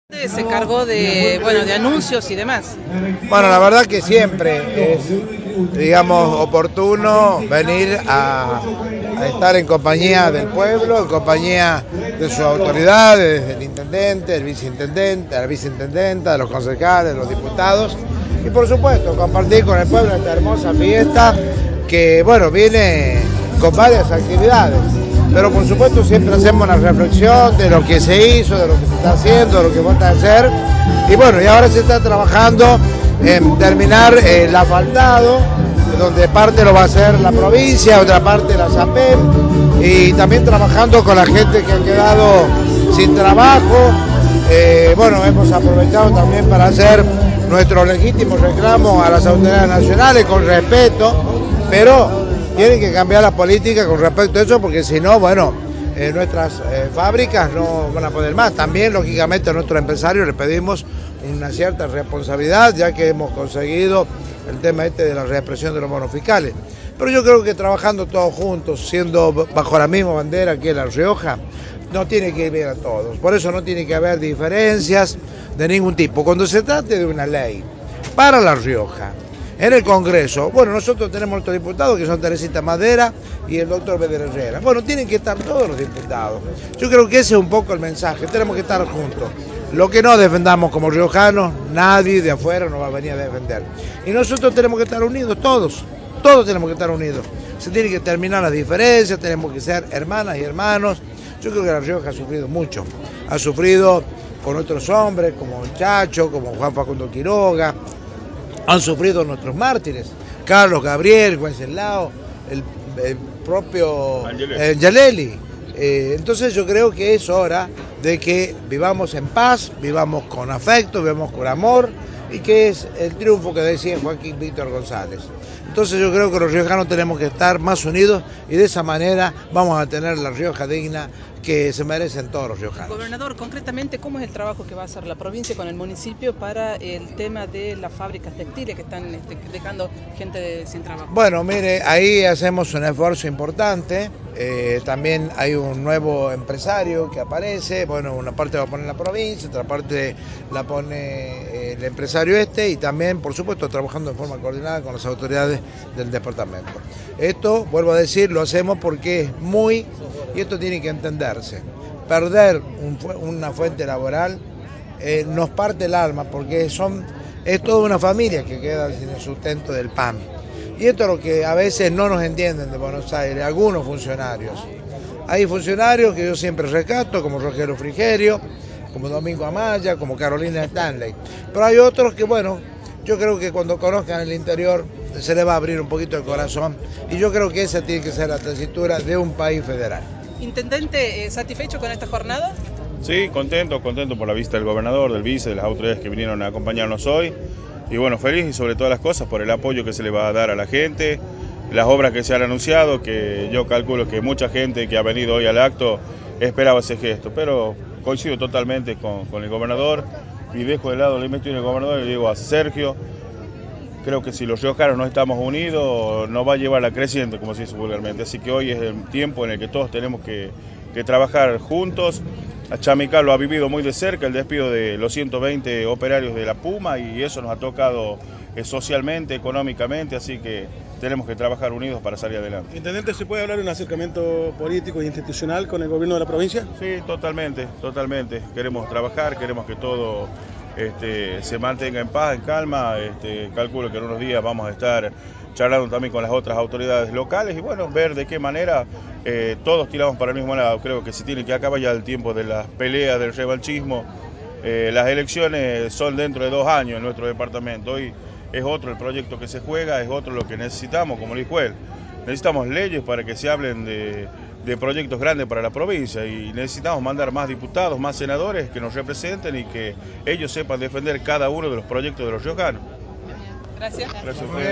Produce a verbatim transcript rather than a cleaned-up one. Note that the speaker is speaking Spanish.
Se encargó de, bueno, de anuncios y demás. Bueno, la verdad que siempre es, digamos, oportuno venir a, a estar en compañía del pueblo, en compañía de sus autoridades, del intendente, del viceintendente, de la viceintendenta, de los concejales, de los diputados, y por supuesto compartir con el pueblo esta hermosa fiesta que, bueno, viene con varias actividades. Pero por supuesto siempre hacemos una reflexión de lo que se hizo, de lo que se está haciendo, de lo que falta hacer. Y bueno, y ahora se está trabajando en terminar el asfaltado, donde parte lo va a hacer la provincia, otra parte la SAPEM, y también trabajando con la gente que ha quedado sin trabajo. Eh, bueno, hemos aprovechado también para hacer nuestros legítimos reclamos a las autoridades nacionales con respeto, pero tienen que cambiar la política con respecto a eso, porque si no, bueno, eh, nuestras eh, fábricas no van a poder más. También, lógicamente, a nuestros empresarios les pedimos una cierta responsabilidad, ya que hemos conseguido el tema este de la represión de los bonos fiscales. Pero yo creo que trabajando todos juntos, siendo bajo la misma bandera aquí en La Rioja, no tiene que ir bien a todos. Por eso no tiene que haber diferencias de ningún tipo. Cuando se trate de una ley para La Rioja, en el Congreso, bueno, nosotros tenemos nuestros diputados que son Teresita Madera y el doctor Beder Herrera. Bueno, tienen que estar todos los diputados. Yo creo que ese es un poco el mensaje, tenemos que estar juntos. Lo que no defendamos como riojanos, nadie de afuera nos va a venir a defender. Y nosotros tenemos que estar unidos, todos, todos tenemos que estar unidos. Se tiene que terminar las diferencias, tenemos que ser hermanas y hermanos. Yo creo que La Rioja ha sufrido mucho, ha sufrido con otros hombres como Chacho, como Juan Facundo Quiroga. Han sufrido nuestros mártires, Carlos Gabriel, Wenceslao, el, el propio Angelelli. Eh, entonces yo creo que es hora de que vivamos en paz, vivamos con afecto, vivamos con amor, y que es el triunfo que decía Joaquín Víctor González. Entonces yo creo que los riojanos tenemos que estar más unidos, y de esa manera vamos a tener la Rioja digna que se merecen todos los riojanos. Gobernador, concretamente, ¿cómo es el trabajo que va a hacer la provincia con el municipio para el tema de las fábricas textiles que están este, dejando gente de, sin trabajo? Bueno, mire, ahí hacemos un esfuerzo importante. Eh, también hay un nuevo empresario que aparece. Bueno, una parte va a poner la provincia, otra parte la pone eh, el empresario este, y también, por supuesto, trabajando en forma coordinada con las autoridades del departamento. Esto, vuelvo a decir, lo hacemos porque es muy, y esto tiene que entenderse, perder un, una fuente laboral eh, nos parte el alma, porque son, es toda una familia que queda sin el sustento del pan. Y esto es lo que a veces no nos entienden de Buenos Aires, algunos funcionarios. Hay funcionarios que yo siempre rescato, como Rogelio Frigerio, como Domingo Amaya, como Carolina Stanley. Pero hay otros que, bueno, yo creo que cuando conozcan el interior se les va a abrir un poquito el corazón. Y yo creo que esa tiene que ser la tesitura de un país federal. Intendente, ¿satisfecho con esta jornada? Sí, contento, contento por la visita del gobernador, del vice, de las autoridades que vinieron a acompañarnos hoy. Y bueno, feliz y sobre todas las cosas por el apoyo que se le va a dar a la gente, las obras que se han anunciado, que yo calculo que mucha gente que ha venido hoy al acto esperaba ese gesto, pero coincido totalmente con, con el gobernador y dejo de lado la investigación del gobernador y le digo a Sergio, creo que si los riojanos no estamos unidos nos va a llevar a la creciente, como se dice vulgarmente, así que hoy es el tiempo en el que todos tenemos que, que trabajar juntos. A Chamical lo ha vivido muy de cerca, el despido de los ciento veinte operarios de la Puma, y eso nos ha tocado eh, socialmente, económicamente, así que tenemos que trabajar unidos para salir adelante. Intendente, ¿se puede hablar de un acercamiento político e institucional con el gobierno de la provincia? Sí, totalmente, totalmente. Queremos trabajar, queremos que todo este, se mantenga en paz, en calma. Este, calculo que en unos días vamos a estar charlando también con las otras autoridades locales y bueno, ver de qué manera eh, todos tiramos para el mismo lado. Creo que se tiene que acabar ya el tiempo de las peleas, del revanchismo. Eh, las elecciones son dentro de dos años en nuestro departamento. Hoy es otro el proyecto que se juega, es otro lo que necesitamos, como dijo él. Necesitamos leyes para que se hablen de, de proyectos grandes para la provincia, y necesitamos mandar más diputados, más senadores que nos representen y que ellos sepan defender cada uno de los proyectos de los riojanos. Gracias. Gracias a ustedes.